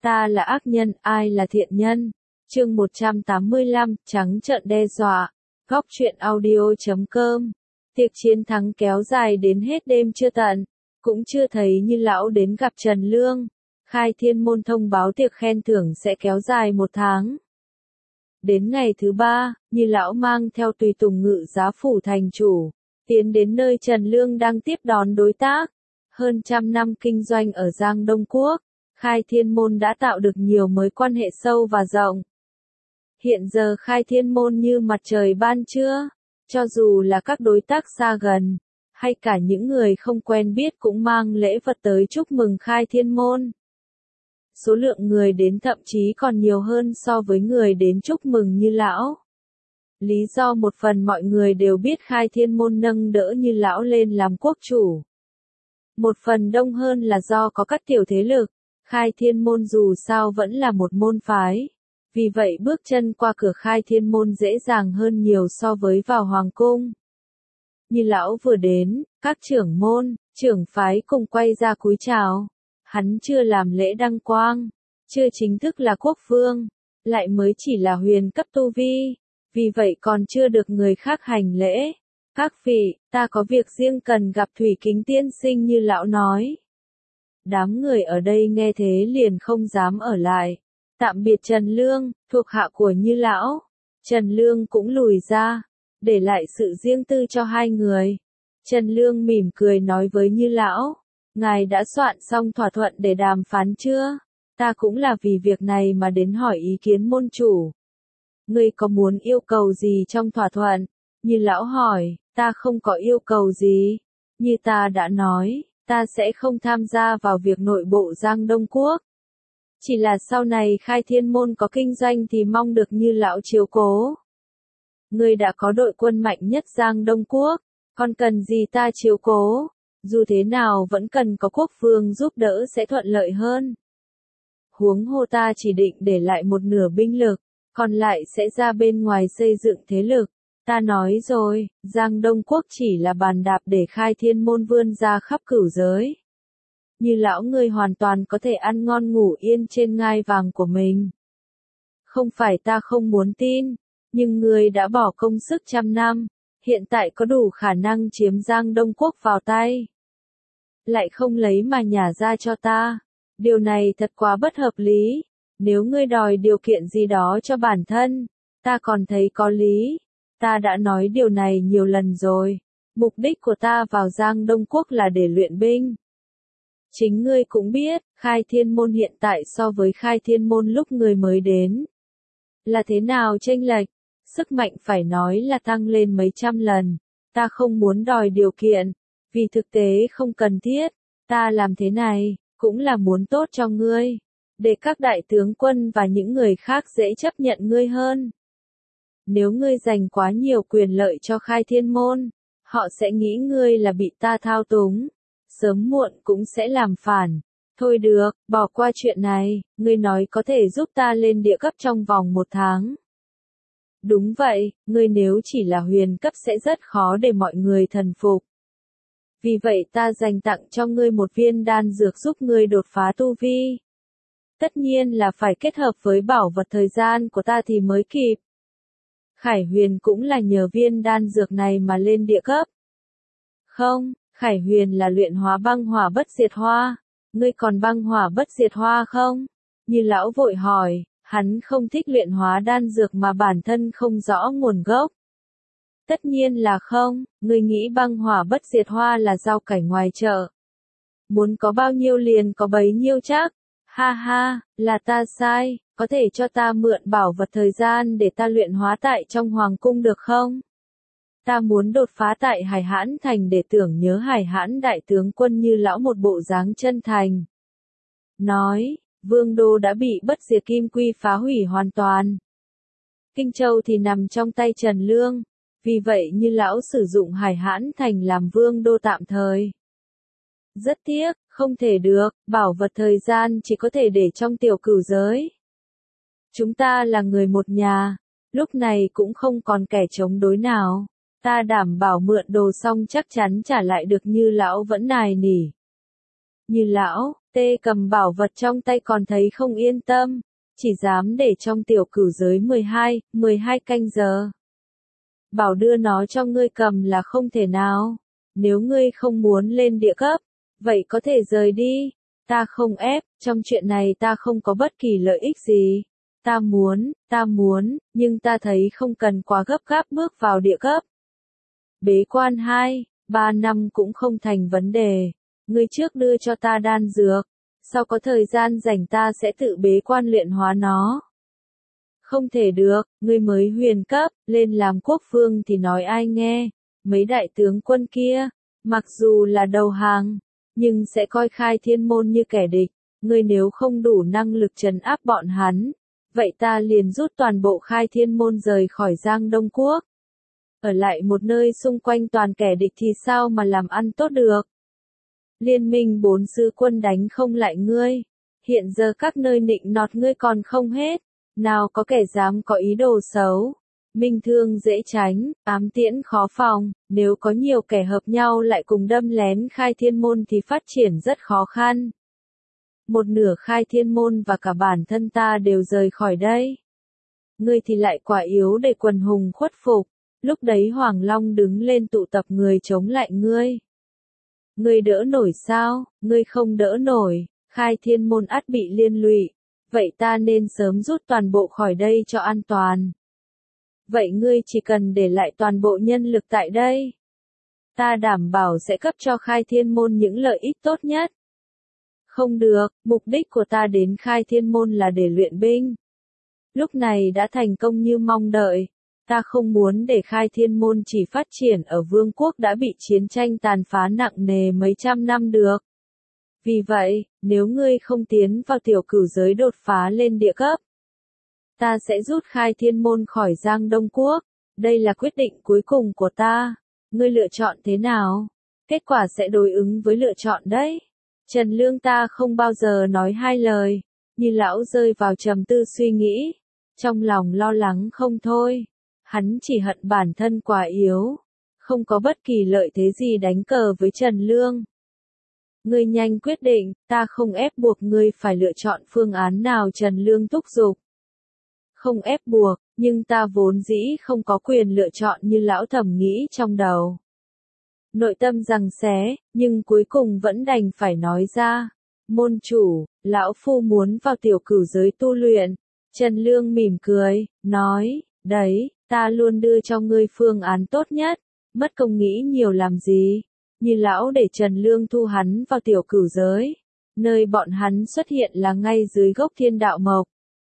Ta là ác nhân, ai là thiện nhân? Chương 185, trắng trợn đe dọa. Góc truyện audio.com. Tiệc chiến thắng kéo dài đến hết đêm chưa tận, cũng chưa thấy Như Lão đến gặp Trần Lương. Khai Thiên Môn thông báo tiệc khen thưởng sẽ kéo dài 1 tháng. Đến ngày thứ 3, Như Lão mang theo tùy tùng Ngự Giá Phủ thành chủ, tiến đến nơi Trần Lương đang tiếp đón đối tác. Hơn 100 năm kinh doanh ở Giang Đông Quốc, Khai Thiên Môn đã tạo được nhiều mối quan hệ sâu và rộng. Hiện giờ Khai Thiên Môn như mặt trời ban trưa, cho dù là các đối tác xa gần, hay cả những người không quen biết cũng mang lễ vật tới chúc mừng Khai Thiên Môn. Số lượng người đến thậm chí còn nhiều hơn so với người đến chúc mừng Như Lão. Lý do một phần mọi người đều biết Khai Thiên Môn nâng đỡ Như Lão lên làm quốc chủ. Một phần đông hơn là do có các tiểu thế lực, Khai Thiên Môn dù sao vẫn là một môn phái. Vì vậy bước chân qua cửa Khai Thiên Môn dễ dàng hơn nhiều so với vào Hoàng Cung. Như Lão vừa đến, các trưởng môn, trưởng phái cùng quay ra cúi chào. Hắn chưa làm lễ đăng quang, chưa chính thức là quốc vương, lại mới chỉ là huyền cấp tu vi, vì vậy còn chưa được người khác hành lễ. Các vị, ta có việc riêng cần gặp Thủy Kính tiên sinh, Như Lão nói. Đám người ở đây nghe thế liền không dám ở lại. Tạm biệt Trần Lương, thuộc hạ của Như Lão. Trần Lương cũng lùi ra, để lại sự riêng tư cho hai người. Trần Lương mỉm cười nói với Như Lão, ngài đã soạn xong thỏa thuận để đàm phán chưa? Ta cũng là vì việc này mà đến hỏi ý kiến môn chủ. Ngươi có muốn yêu cầu gì trong thỏa thuận? Như Lão hỏi, ta không có yêu cầu gì. Như ta đã nói, ta sẽ không tham gia vào việc nội bộ Giang Đông Quốc. Chỉ là sau này Khai Thiên Môn có kinh doanh thì mong được Như Lão chiếu cố. Ngươi đã có đội quân mạnh nhất Giang Đông Quốc, còn cần gì ta chiếu cố? Dù thế nào vẫn cần có quốc vương giúp đỡ sẽ thuận lợi hơn. Huống hồ ta chỉ định để lại một nửa binh lực, còn lại sẽ ra bên ngoài xây dựng thế lực. Ta nói rồi, Giang Đông Quốc chỉ là bàn đạp để Khai Thiên Môn vươn ra khắp cửu giới. Như Lão ngươi hoàn toàn có thể ăn ngon ngủ yên trên ngai vàng của mình. Không phải ta không muốn tin, nhưng ngươi đã bỏ công sức 100 năm, hiện tại có đủ khả năng chiếm Giang Đông Quốc vào tay. Lại không lấy mà nhả ra cho ta. Điều này thật quá bất hợp lý. Nếu ngươi đòi điều kiện gì đó cho bản thân, ta còn thấy có lý. Ta đã nói điều này nhiều lần rồi. Mục đích của ta vào Giang Đông Quốc là để luyện binh. Chính ngươi cũng biết, Khai Thiên Môn hiện tại so với Khai Thiên Môn lúc ngươi mới đến là thế nào chênh lệch, sức mạnh phải nói là tăng lên mấy trăm lần. Ta không muốn đòi điều kiện, vì thực tế không cần thiết. Ta làm thế này, cũng là muốn tốt cho ngươi, để các đại tướng quân và những người khác dễ chấp nhận ngươi hơn. Nếu ngươi dành quá nhiều quyền lợi cho Khai Thiên Môn, họ sẽ nghĩ ngươi là bị ta thao túng, sớm muộn cũng sẽ làm phản. Thôi được, bỏ qua chuyện này, ngươi nói có thể giúp ta lên địa cấp trong vòng 1 tháng. Đúng vậy, ngươi nếu chỉ là huyền cấp sẽ rất khó để mọi người thần phục. Vì vậy ta dành tặng cho ngươi một viên đan dược giúp ngươi đột phá tu vi. Tất nhiên là phải kết hợp với bảo vật thời gian của ta thì mới kịp. Khải Huyền cũng là nhờ viên đan dược này mà lên địa cấp. Không, Khải Huyền là luyện hóa băng hỏa bất diệt hoa. Ngươi còn băng hỏa bất diệt hoa không? Như Lão vội hỏi, hắn không thích luyện hóa đan dược mà bản thân không rõ nguồn gốc. Tất nhiên là không, ngươi nghĩ băng hỏa bất diệt hoa là rau cảnh ngoài chợ. Muốn có bao nhiêu liền có bấy nhiêu chắc. Ha ha, là ta sai, có thể cho ta mượn bảo vật thời gian để ta luyện hóa tại trong Hoàng Cung được không? Ta muốn đột phá tại Hải Hãn Thành để tưởng nhớ Hải Hãn đại tướng quân Như Lão một bộ dáng chân thành. Nói, Vương Đô đã bị bất diệt kim quy phá hủy hoàn toàn. Kinh Châu thì nằm trong tay Trần Lương. Vì vậy Như Lão sử dụng Hải Hãn Thành làm Vương Đô tạm thời. Rất tiếc, không thể được, bảo vật thời gian chỉ có thể để trong tiểu cửu giới. Chúng ta là người một nhà, lúc này cũng không còn kẻ chống đối nào. Ta đảm bảo mượn đồ xong chắc chắn trả lại được. Như Lão vẫn nài nỉ. Như Lão, Tê cầm bảo vật trong tay còn thấy không yên tâm, chỉ dám để trong tiểu cửu giới 12 canh giờ. Bảo đưa nó cho ngươi cầm là không thể nào. Nếu ngươi không muốn lên địa cấp, vậy có thể rời đi. Ta không ép, trong chuyện này ta không có bất kỳ lợi ích gì. Ta muốn, nhưng ta thấy không cần quá gấp gáp bước vào địa cấp. Bế quan 3 năm cũng không thành vấn đề. Ngươi trước đưa cho ta đan dược, sau có thời gian rảnh ta sẽ tự bế quan luyện hóa nó. Không thể được, ngươi mới huyền cấp, lên làm quốc vương thì nói ai nghe. Mấy đại tướng quân kia, mặc dù là đầu hàng, nhưng sẽ coi Khai Thiên Môn như kẻ địch. Ngươi nếu không đủ năng lực trấn áp bọn hắn, vậy ta liền rút toàn bộ Khai Thiên Môn rời khỏi Giang Đông Quốc. Ở lại một nơi xung quanh toàn kẻ địch thì sao mà làm ăn tốt được. Liên minh 4 sư quân đánh không lại ngươi. Hiện giờ các nơi nịnh nọt ngươi còn không hết. Nào có kẻ dám có ý đồ xấu. Minh thương dễ tránh, ám tiễn khó phòng. Nếu có nhiều kẻ hợp nhau lại cùng đâm lén Khai Thiên Môn thì phát triển rất khó khăn. Một nửa Khai Thiên Môn và cả bản thân ta đều rời khỏi đây. Ngươi thì lại quả yếu để quần hùng khuất phục. Lúc đấy Hoàng Long đứng lên tụ tập người chống lại ngươi. Ngươi đỡ nổi sao? Ngươi không đỡ nổi, Khai Thiên Môn ắt bị liên lụy. Vậy ta nên sớm rút toàn bộ khỏi đây cho an toàn. Vậy ngươi chỉ cần để lại toàn bộ nhân lực tại đây. Ta đảm bảo sẽ cấp cho Khai Thiên Môn những lợi ích tốt nhất. Không được, mục đích của ta đến Khai Thiên Môn là để luyện binh. Lúc này đã thành công như mong đợi. Ta không muốn để Khai Thiên Môn chỉ phát triển ở vương quốc đã bị chiến tranh tàn phá nặng nề mấy trăm năm được. Vì vậy, nếu ngươi không tiến vào tiểu cửu giới đột phá lên địa cấp, ta sẽ rút Khai Thiên Môn khỏi Giang Đông Quốc. Đây là quyết định cuối cùng của ta. Ngươi lựa chọn thế nào? Kết quả sẽ đối ứng với lựa chọn đấy. Trần Lương ta không bao giờ nói hai lời. Như lão rơi vào trầm tư suy nghĩ. Trong lòng lo lắng không thôi. Hắn chỉ hận bản thân quá yếu. Không có bất kỳ lợi thế gì đánh cờ với Trần Lương. Ngươi nhanh quyết định, ta không ép buộc ngươi phải lựa chọn phương án nào Trần Lương thúc giục. Không ép buộc, nhưng ta vốn dĩ không có quyền lựa chọn như lão thẩm nghĩ trong đầu. Nội tâm giằng xé, nhưng cuối cùng vẫn đành phải nói ra. Môn chủ, lão phu muốn vào tiểu cửu giới tu luyện. Trần Lương mỉm cười, nói, đấy, ta luôn đưa cho ngươi phương án tốt nhất, mất công nghĩ nhiều làm gì. Như lão để Trần Lương thu hắn vào tiểu cửu giới. Nơi bọn hắn xuất hiện là ngay dưới gốc thiên đạo mộc.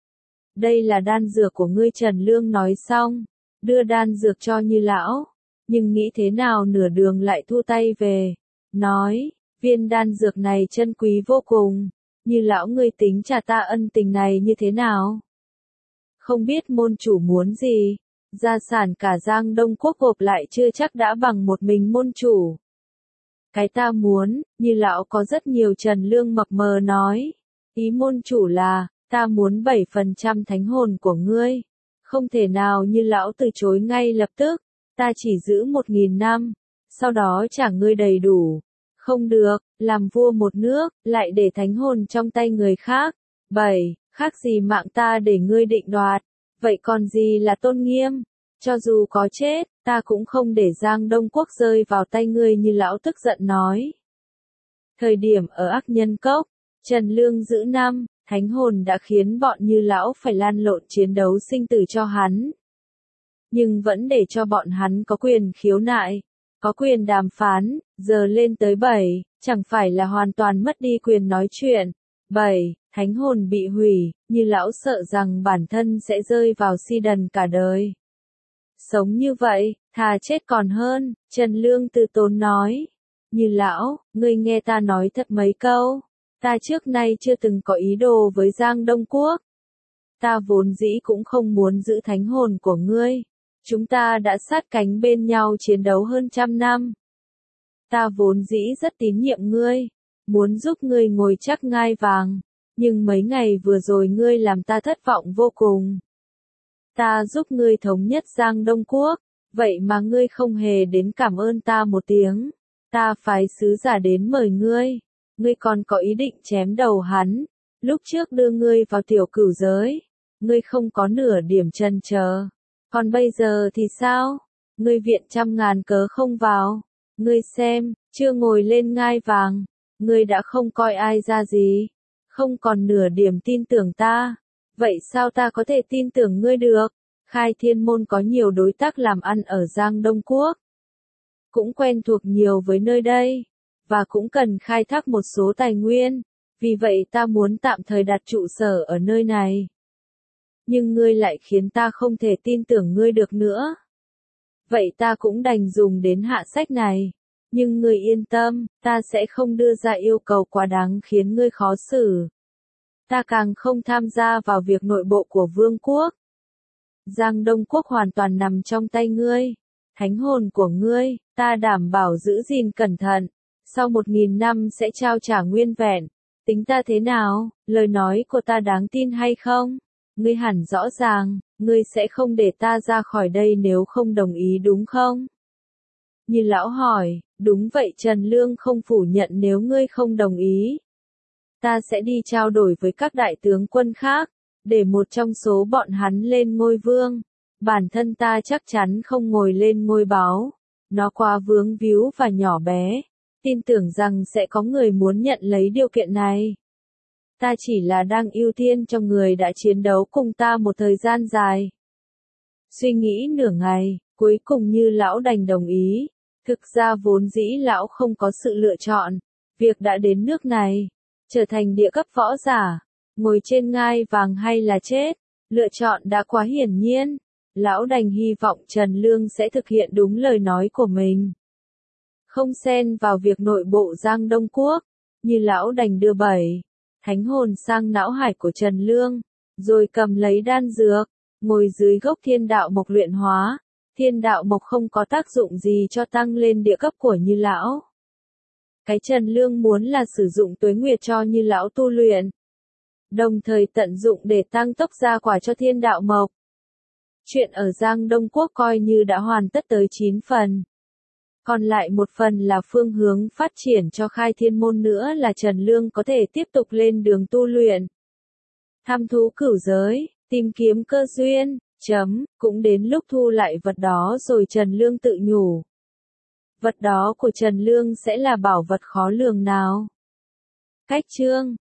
Đây là đan dược của ngươi Trần Lương nói xong. Đưa đan dược cho Như lão. Nhưng nghĩ thế nào nửa đường lại thu tay về. Nói, viên đan dược này chân quý vô cùng. Như lão ngươi tính trả ta ân tình này như thế nào? Không biết môn chủ muốn gì. Gia sản cả Giang Đông Quốc gộp lại chưa chắc đã bằng một mình môn chủ. Cái ta muốn, Như lão có rất nhiều Trần Lương mập mờ nói. Ý môn chủ là, ta muốn 7% thánh hồn của ngươi. Không thể nào Như lão từ chối ngay lập tức. Ta chỉ giữ 1.000 năm. Sau đó trả ngươi đầy đủ. Không được, làm vua một nước, lại để thánh hồn trong tay người khác. 7. Khác gì mạng ta để ngươi định đoạt. Vậy còn gì là tôn nghiêm? Cho dù có chết, ta cũng không để Giang Đông Quốc rơi vào tay ngươi Như lão tức giận nói. Thời điểm ở Ác Nhân Cốc, Trần Lương giữ năm, thánh hồn đã khiến bọn Như lão phải lan lộn chiến đấu sinh tử cho hắn. Nhưng vẫn để cho bọn hắn có quyền khiếu nại, có quyền đàm phán, giờ lên tới 7, chẳng phải là hoàn toàn mất đi quyền nói chuyện. 7. Thánh hồn bị hủy, Như lão sợ rằng bản thân sẽ rơi vào si đần cả đời. Sống như vậy, thà chết còn hơn, Trần Lương từ tốn nói. Như lão, ngươi nghe ta nói thật mấy câu. Ta trước nay chưa từng có ý đồ với Giang Đông Quốc. Ta vốn dĩ cũng không muốn giữ thánh hồn của ngươi. Chúng ta đã sát cánh bên nhau chiến đấu hơn 100 năm. Ta vốn dĩ rất tín nhiệm ngươi, muốn giúp ngươi ngồi chắc ngai vàng. Nhưng mấy ngày vừa rồi ngươi làm ta thất vọng vô cùng. Ta giúp ngươi thống nhất Giang Đông Quốc, vậy mà ngươi không hề đến cảm ơn ta một tiếng. Ta phái sứ giả đến mời ngươi. ngươi còn có ý định chém đầu hắn. Lúc trước đưa ngươi vào tiểu cửu giới, ngươi không có nửa điểm chần chờ. Còn bây giờ thì sao? Ngươi viện trăm ngàn cớ không vào. Ngươi xem, chưa ngồi lên ngai vàng, ngươi đã không coi ai ra gì, không còn nửa điểm tin tưởng ta. Vậy sao ta có thể tin tưởng ngươi được? Khai Thiên Môn có nhiều đối tác làm ăn ở Giang Đông Quốc, cũng quen thuộc nhiều với nơi đây, và cũng cần khai thác một số tài nguyên, vì vậy ta muốn tạm thời đặt trụ sở ở nơi này. Nhưng ngươi lại khiến ta không thể tin tưởng ngươi được nữa. Vậy ta cũng đành dùng đến hạ sách này. Nhưng ngươi yên tâm, ta sẽ không đưa ra yêu cầu quá đáng khiến ngươi khó xử. Ta càng không tham gia vào việc nội bộ của vương quốc. Giang Đông Quốc hoàn toàn nằm trong tay ngươi. Thánh hồn của ngươi, ta đảm bảo giữ gìn cẩn thận. Sau 1000 năm sẽ trao trả nguyên vẹn. Tính ta thế nào, lời nói của ta đáng tin hay không? Ngươi hẳn rõ ràng, ngươi sẽ không để ta ra khỏi đây nếu không đồng ý đúng không? Như lão hỏi, đúng vậy Trần Lương không phủ nhận nếu ngươi không đồng ý. Ta sẽ đi trao đổi với các đại tướng quân khác, để một trong số bọn hắn lên ngôi vương. Bản thân ta chắc chắn không ngồi lên ngôi báo. Nó quá vướng víu và nhỏ bé. Tin tưởng rằng sẽ có người muốn nhận lấy điều kiện này. Ta chỉ là đang ưu tiên cho người đã chiến đấu cùng ta một thời gian dài. Suy nghĩ nửa ngày, cuối cùng Như lão đành đồng ý. Thực ra vốn dĩ lão không có sự lựa chọn. Việc đã đến nước này, trở thành địa cấp võ giả, ngồi trên ngai vàng hay là chết, lựa chọn đã quá hiển nhiên. Lão đành hy vọng Trần Lương sẽ thực hiện đúng lời nói của mình. Không xen vào việc nội bộ Giang Đông Quốc, Như lão đành đưa 7 thánh hồn sang não hải của Trần Lương, rồi cầm lấy đan dược, ngồi dưới gốc thiên đạo mộc luyện hóa. Thiên đạo mộc không có tác dụng gì cho tăng lên địa cấp của Như lão. Cái Trần Lương muốn là sử dụng tuế nguyệt cho Như lão tu luyện, đồng thời tận dụng để tăng tốc ra quả cho thiên đạo mộc. Chuyện ở Giang Đông Quốc coi như đã hoàn tất tới 9 phần. Còn lại một phần là phương hướng phát triển cho Khai Thiên Môn nữa là Trần Lương có thể tiếp tục lên đường tu luyện. Thăm thú cửu giới, tìm kiếm cơ duyên, cũng đến lúc thu lại vật đó rồi Trần Lương tự nhủ. Vật đó của Trần Lương sẽ là bảo vật khó lường nào. Cách chương